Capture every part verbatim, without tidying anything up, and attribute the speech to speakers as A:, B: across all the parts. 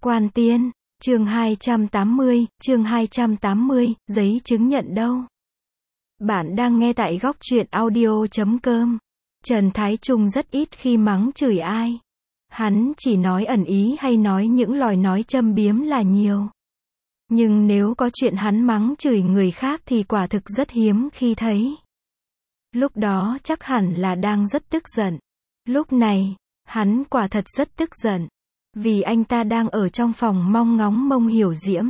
A: Quan Tiên, chương hai trăm tám mươi, chương hai trăm tám mươi, giấy chứng nhận đâu? Bạn đang nghe tại góc truyện audio chấm com. Trần Thái Trung rất ít khi mắng chửi ai. Hắn chỉ nói ẩn ý hay nói những lời nói châm biếm là nhiều. Nhưng nếu có chuyện hắn mắng chửi người khác thì quả thực rất hiếm khi thấy. Lúc đó chắc hẳn là đang rất tức giận. Lúc này, hắn quả thật rất tức giận. Vì anh ta đang ở trong phòng mong ngóng Mông Hiểu Diễm.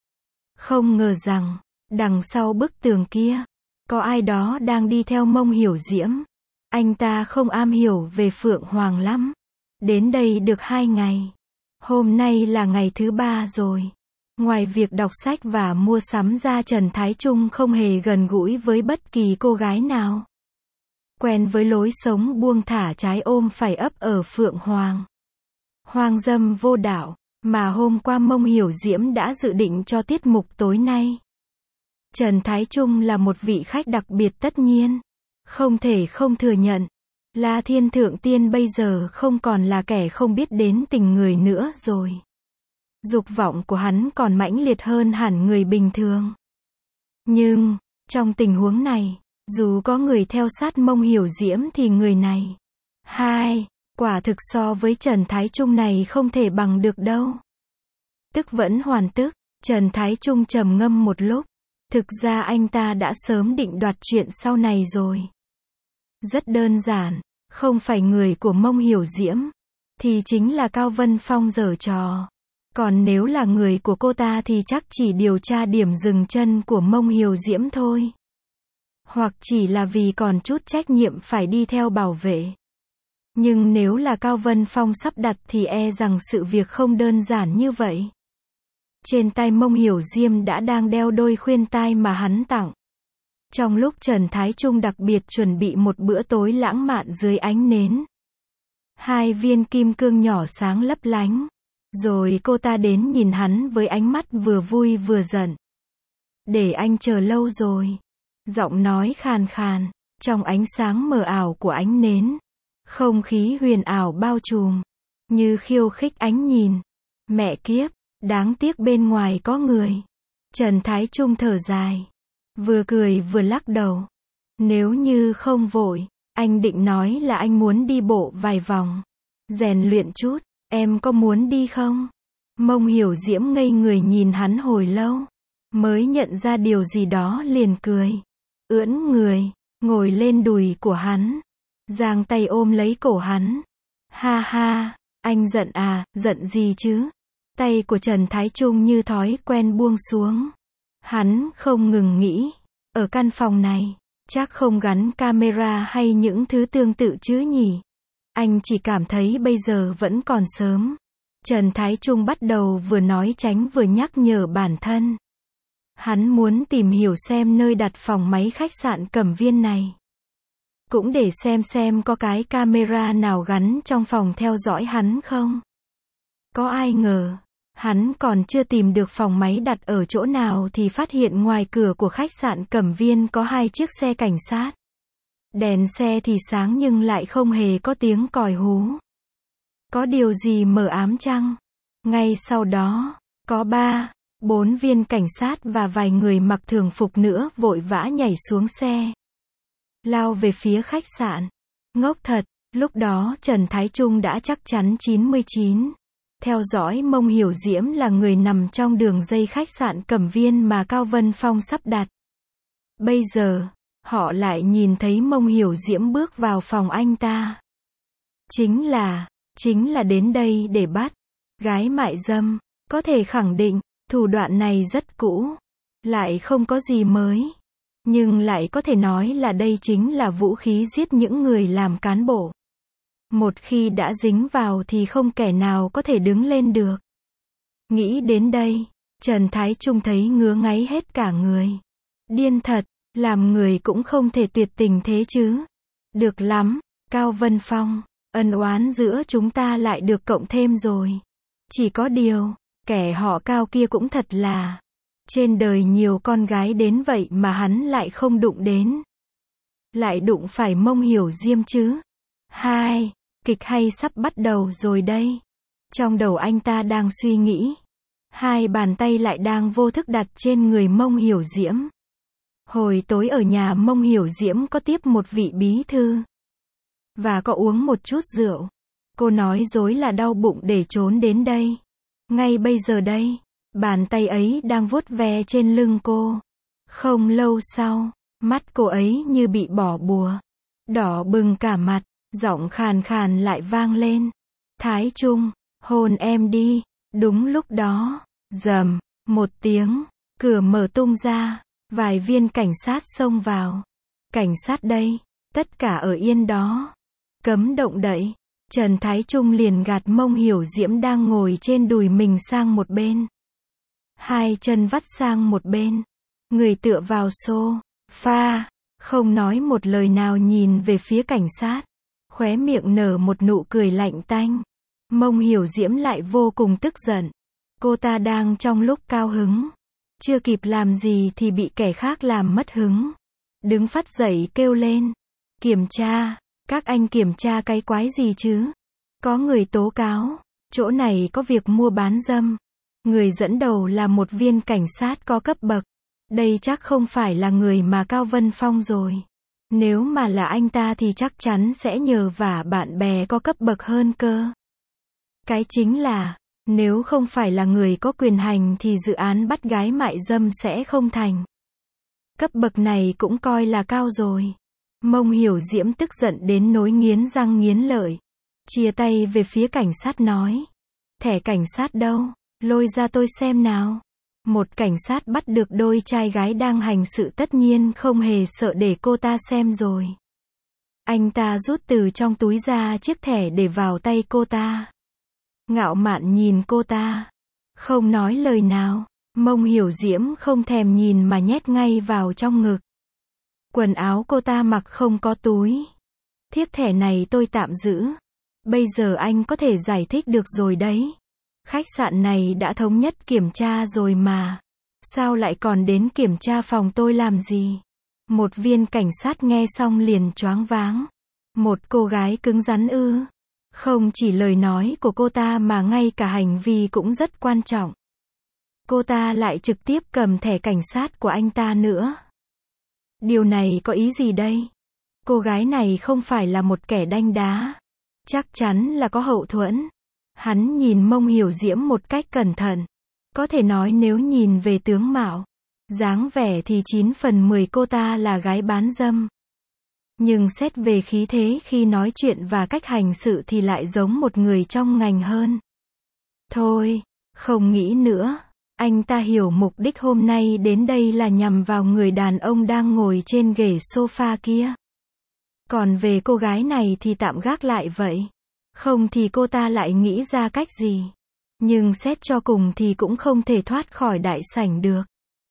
A: Không ngờ rằng, đằng sau bức tường kia, có ai đó đang đi theo Mông Hiểu Diễm. Anh ta không am hiểu về Phượng Hoàng lắm. Đến đây được hai ngày. Hôm nay là ngày thứ ba rồi. Ngoài việc đọc sách và mua sắm ra, Trần Thái Trung không hề gần gũi với bất kỳ cô gái nào. Quen với lối sống buông thả trái ôm phải ấp ở Phượng Hoàng. Hoang dâm vô đạo, mà hôm qua Mông Hiểu Diễm đã dự định cho tiết mục tối nay. Trần Thái Trung là một vị khách đặc biệt tất nhiên. Không thể không thừa nhận. La Thiên Thượng Tiên bây giờ không còn là kẻ không biết đến tình người nữa rồi. Dục vọng của hắn còn mãnh liệt hơn hẳn người bình thường. Nhưng, trong tình huống này, dù có người theo sát Mông Hiểu Diễm thì người này, hai, quả thực so với Trần Thái Trung này không thể bằng được đâu. Tức vẫn hoàn tức, Trần Thái Trung trầm ngâm một lúc. Thực ra anh ta đã sớm định đoạt chuyện sau này rồi. Rất đơn giản, không phải người của Mông Hiểu Diễm, thì chính là Cao Vân Phong giở trò. Còn nếu là người của cô ta thì chắc chỉ điều tra điểm dừng chân của Mông Hiểu Diễm thôi. Hoặc chỉ là vì còn chút trách nhiệm phải đi theo bảo vệ. Nhưng nếu là Cao Vân Phong sắp đặt thì e rằng sự việc không đơn giản như vậy. Trên tay Mông Hiểu Diễm đã đang đeo đôi khuyên tai mà hắn tặng. Trong lúc Trần Thái Trung đặc biệt chuẩn bị một bữa tối lãng mạn dưới ánh nến. Hai viên kim cương nhỏ sáng lấp lánh. Rồi cô ta đến nhìn hắn với ánh mắt vừa vui vừa giận. Để anh chờ lâu rồi. Giọng nói khàn khàn, trong ánh sáng mờ ảo của ánh nến. Không khí huyền ảo bao trùm. Như khiêu khích ánh nhìn. Mẹ kiếp, đáng tiếc bên ngoài có người. Trần Thái Trung thở dài. Vừa cười vừa lắc đầu. Nếu như không vội, anh định nói là anh muốn đi bộ vài vòng. Rèn luyện chút, em có muốn đi không? Mông Hiểu Diễm ngây người nhìn hắn hồi lâu. Mới nhận ra điều gì đó liền cười. Ưỡn người, ngồi lên đùi của hắn. Giang tay ôm lấy cổ hắn. Ha ha, anh giận à, giận gì chứ? Tay của Trần Thái Trung như thói quen buông xuống. Hắn không ngừng nghĩ. Ở căn phòng này, chắc không gắn camera hay những thứ tương tự chứ nhỉ? Anh chỉ cảm thấy bây giờ vẫn còn sớm. Trần Thái Trung bắt đầu vừa nói tránh vừa nhắc nhở bản thân. Hắn muốn tìm hiểu xem nơi đặt phòng máy khách sạn Cẩm Viên này. Cũng để xem xem có cái camera nào gắn trong phòng theo dõi hắn không. Có ai ngờ, hắn còn chưa tìm được phòng máy đặt ở chỗ nào thì phát hiện ngoài cửa của khách sạn Cẩm Viên có hai chiếc xe cảnh sát. Đèn xe thì sáng nhưng lại không hề có tiếng còi hú. Có điều gì mờ ám chăng? Ngay sau đó, có ba, bốn viên cảnh sát và vài người mặc thường phục nữa vội vã nhảy xuống xe. Lao về phía khách sạn. Ngốc thật, lúc đó Trần Thái Trung đã chắc chắn chín mươi chín. Theo dõi Mông Hiểu Diễm là người nằm trong đường dây khách sạn Cẩm Viên mà Cao Vân Phong sắp đặt. Bây giờ, họ lại nhìn thấy Mông Hiểu Diễm bước vào phòng anh ta. Chính là, chính là đến đây để bắt. Gái mại dâm, có thể khẳng định, thủ đoạn này rất cũ. Lại không có gì mới. Nhưng lại có thể nói là đây chính là vũ khí giết những người làm cán bộ. Một khi đã dính vào thì không kẻ nào có thể đứng lên được. Nghĩ đến đây, Trần Thái Trung thấy ngứa ngáy hết cả người. Điên thật, làm người cũng không thể tuyệt tình thế chứ. Được lắm, Cao Vân Phong, ân oán giữa chúng ta lại được cộng thêm rồi. Chỉ có điều, kẻ họ Cao kia cũng thật là. Trên đời nhiều con gái đến vậy mà hắn lại không đụng đến. Lại đụng phải Mông Hiểu Diễm chứ. Hai, kịch hay sắp bắt đầu rồi đây. Trong đầu anh ta đang suy nghĩ. Hai bàn tay lại đang vô thức đặt trên người Mông Hiểu Diễm. Hồi tối ở nhà Mông Hiểu Diễm có tiếp một vị bí thư. Và có uống một chút rượu. Cô nói dối là đau bụng để trốn đến đây. Ngay bây giờ đây, bàn tay ấy đang vuốt ve trên lưng cô. Không lâu sau, mắt cô ấy như bị bỏ bùa. Đỏ bừng cả mặt, giọng khàn khàn lại vang lên. Thái Trung, hôn em đi. Đúng lúc đó, rầm, một tiếng, cửa mở tung ra, vài viên cảnh sát xông vào. Cảnh sát đây, tất cả ở yên đó. Cấm động đậy. Trần Thái Trung liền gạt Mông Hiểu Diễm đang ngồi trên đùi mình sang một bên. Hai chân vắt sang một bên. Người tựa vào sofa, không nói một lời nào nhìn về phía cảnh sát. Khóe miệng nở một nụ cười lạnh tanh. Mông Hiểu Diễm lại vô cùng tức giận. Cô ta đang trong lúc cao hứng. Chưa kịp làm gì thì bị kẻ khác làm mất hứng. Đứng phắt dậy kêu lên. Kiểm tra, các anh kiểm tra cái quái gì chứ? Có người tố cáo, chỗ này có việc mua bán dâm. Người dẫn đầu là một viên cảnh sát có cấp bậc. Đây chắc không phải là người mà Cao Vân Phong rồi. Nếu mà là anh ta thì chắc chắn sẽ nhờ vả bạn bè có cấp bậc hơn cơ. Cái chính là, nếu không phải là người có quyền hành thì dự án bắt gái mại dâm sẽ không thành. Cấp bậc này cũng coi là cao rồi. Mông Hiểu Diễm tức giận đến nỗi nghiến răng nghiến lợi. Chia tay về phía cảnh sát nói. Thẻ cảnh sát đâu? Lôi ra tôi xem nào. Một cảnh sát bắt được đôi trai gái đang hành sự tất nhiên không hề sợ để cô ta xem rồi. Anh ta rút từ trong túi ra chiếc thẻ để vào tay cô ta. Ngạo mạn nhìn cô ta. Không nói lời nào. Mông Hiểu Diễm không thèm nhìn mà nhét ngay vào trong ngực. Quần áo cô ta mặc không có túi. Thiếp thẻ này tôi tạm giữ. Bây giờ anh có thể giải thích được rồi đấy. Khách sạn này đã thống nhất kiểm tra rồi mà. Sao lại còn đến kiểm tra phòng tôi làm gì? Một viên cảnh sát nghe xong liền choáng váng. Một cô gái cứng rắn ư? Không chỉ lời nói của cô ta mà ngay cả hành vi cũng rất quan trọng. Cô ta lại trực tiếp cầm thẻ cảnh sát của anh ta nữa. Điều này có ý gì đây? Cô gái này không phải là một kẻ đanh đá. Chắc chắn là có hậu thuẫn. Hắn nhìn Mông Hiểu Diễm một cách cẩn thận. Có thể nói nếu nhìn về tướng mạo, dáng vẻ thì chín phần mười cô ta là gái bán dâm. Nhưng xét về khí thế khi nói chuyện và cách hành sự thì lại giống một người trong ngành hơn. Thôi, không nghĩ nữa. Anh ta hiểu mục đích hôm nay đến đây là nhằm vào người đàn ông đang ngồi trên ghế sofa kia. Còn về cô gái này thì tạm gác lại vậy. Không thì cô ta lại nghĩ ra cách gì. Nhưng xét cho cùng thì cũng không thể thoát khỏi đại sảnh được.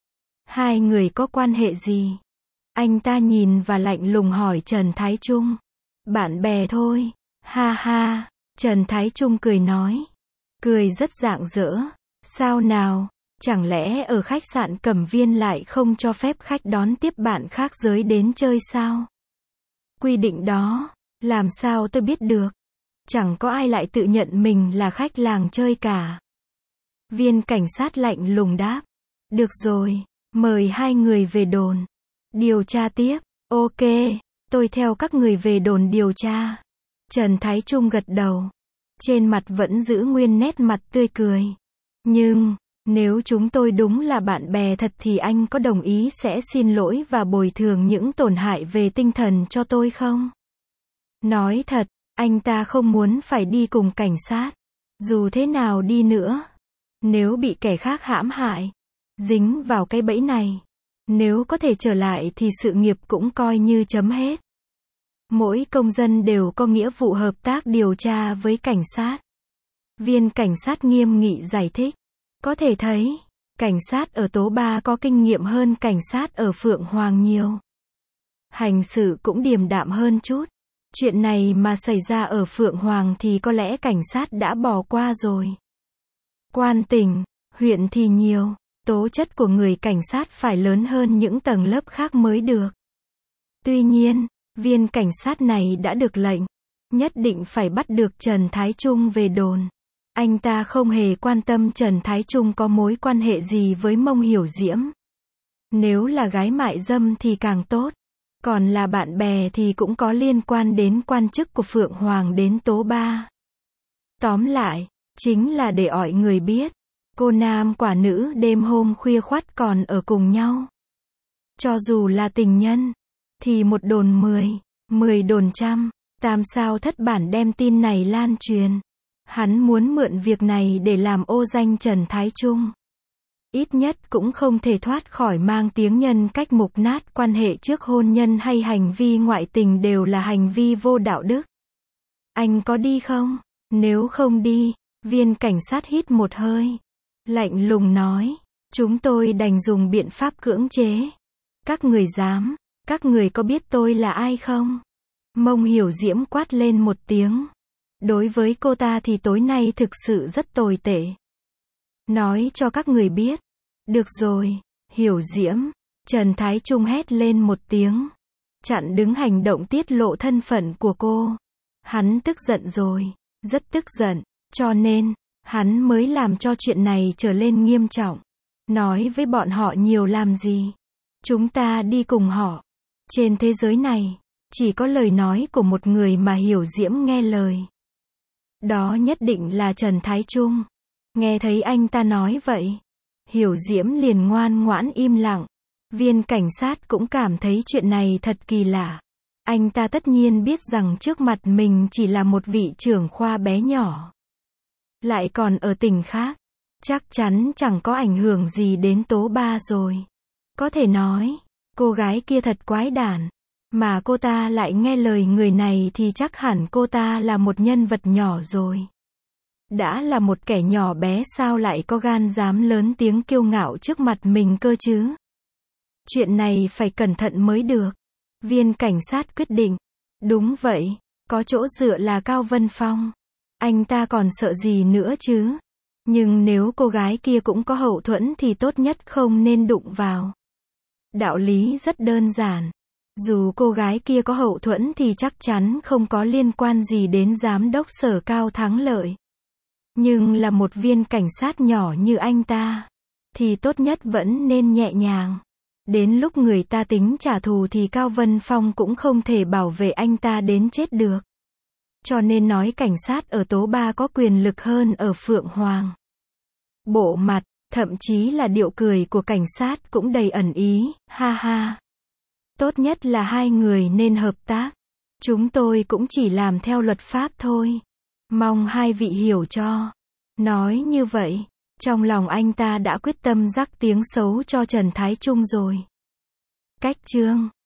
A: Hai người có quan hệ gì? Anh ta nhìn và lạnh lùng hỏi Trần Thái Trung. Bạn bè thôi. Ha ha. Trần Thái Trung cười nói. Cười rất rạng rỡ. Sao nào? Chẳng lẽ ở khách sạn Cẩm Viên lại không cho phép khách đón tiếp bạn khác giới đến chơi sao? Quy định đó, làm sao tôi biết được? Chẳng có ai lại tự nhận mình là khách làng chơi cả. Viên cảnh sát lạnh lùng đáp. Được rồi, mời hai người về đồn. Điều tra tiếp. Ok, tôi theo các người về đồn điều tra. Trần Thái Trung gật đầu. Trên mặt vẫn giữ nguyên nét mặt tươi cười. Nhưng, nếu chúng tôi đúng là bạn bè thật thì anh có đồng ý sẽ xin lỗi và bồi thường những tổn hại về tinh thần cho tôi không? Nói thật, anh ta không muốn phải đi cùng cảnh sát. Dù thế nào đi nữa, nếu bị kẻ khác hãm hại, dính vào cái bẫy này, nếu có thể trở lại thì sự nghiệp cũng coi như chấm hết. Mỗi công dân đều có nghĩa vụ hợp tác điều tra với cảnh sát. Viên cảnh sát nghiêm nghị giải thích. Có thể thấy, cảnh sát ở Tố Ba có kinh nghiệm hơn cảnh sát ở Phượng Hoàng nhiều. Hành sự cũng điềm đạm hơn chút. Chuyện này mà xảy ra ở Phượng Hoàng thì có lẽ cảnh sát đã bỏ qua rồi. Quan tỉnh, huyện thì nhiều, tố chất của người cảnh sát phải lớn hơn những tầng lớp khác mới được. Tuy nhiên, viên cảnh sát này đã được lệnh, nhất định phải bắt được Trần Thái Trung về đồn. Anh ta không hề quan tâm Trần Thái Trung có mối quan hệ gì với Mông Hiểu Diễm. Nếu là gái mại dâm thì càng tốt. Còn là bạn bè thì cũng có liên quan đến quan chức của Phượng Hoàng đến tố ba. Tóm lại, chính là để mọi người biết, cô nam quả nữ đêm hôm khuya khoắt còn ở cùng nhau. Cho dù là tình nhân, thì một đồn mười, mười đồn trăm, tam sao thất bản đem tin này lan truyền. Hắn muốn mượn việc này để làm ô danh Trần Thái Trung. Ít nhất cũng không thể thoát khỏi mang tiếng nhân cách mục nát, quan hệ trước hôn nhân hay hành vi ngoại tình đều là hành vi vô đạo đức. Anh có đi không? Nếu không đi, viên cảnh sát hít một hơi. Lạnh lùng nói, chúng tôi đành dùng biện pháp cưỡng chế. Các người dám, các người có biết tôi là ai không? Mông Hiểu Diễm quát lên một tiếng. Đối với cô ta thì tối nay thực sự rất tồi tệ. Nói cho các người biết. Được rồi, Hiểu Diễm. Trần Thái Trung hét lên một tiếng. Chặn đứng hành động tiết lộ thân phận của cô. Hắn tức giận rồi. Rất tức giận. Cho nên, hắn mới làm cho chuyện này trở lên nghiêm trọng. Nói với bọn họ nhiều làm gì. Chúng ta đi cùng họ. Trên thế giới này, chỉ có lời nói của một người mà Hiểu Diễm nghe lời. Đó nhất định là Trần Thái Trung. Nghe thấy anh ta nói vậy, Hiểu Diễm liền ngoan ngoãn im lặng. Viên cảnh sát cũng cảm thấy chuyện này thật kỳ lạ. Anh ta tất nhiên biết rằng trước mặt mình chỉ là một vị trưởng khoa bé nhỏ. Lại còn ở tỉnh khác. Chắc chắn chẳng có ảnh hưởng gì đến tố ba rồi. Có thể nói, cô gái kia thật quái đản. Mà cô ta lại nghe lời người này thì chắc hẳn cô ta là một nhân vật nhỏ rồi. Đã là một kẻ nhỏ bé sao lại có gan dám lớn tiếng kiêu ngạo trước mặt mình cơ chứ? Chuyện này phải cẩn thận mới được. Viên cảnh sát quyết định. Đúng vậy, có chỗ dựa là Cao Vân Phong. Anh ta còn sợ gì nữa chứ? Nhưng nếu cô gái kia cũng có hậu thuẫn thì tốt nhất không nên đụng vào. Đạo lý rất đơn giản. Dù cô gái kia có hậu thuẫn thì chắc chắn không có liên quan gì đến giám đốc Sở Cao Thắng Lợi. Nhưng là một viên cảnh sát nhỏ như anh ta, thì tốt nhất vẫn nên nhẹ nhàng. Đến lúc người ta tính trả thù thì Cao Vân Phong cũng không thể bảo vệ anh ta đến chết được. Cho nên nói cảnh sát ở tố ba có quyền lực hơn ở Phượng Hoàng. Bộ mặt, thậm chí là điệu cười của cảnh sát cũng đầy ẩn ý, ha ha. Tốt nhất là hai người nên hợp tác. Chúng tôi cũng chỉ làm theo luật pháp thôi. Mong hai vị hiểu cho. Nói như vậy, trong lòng anh ta đã quyết tâm rắc tiếng xấu cho Trần Thái Trung rồi. Cách chương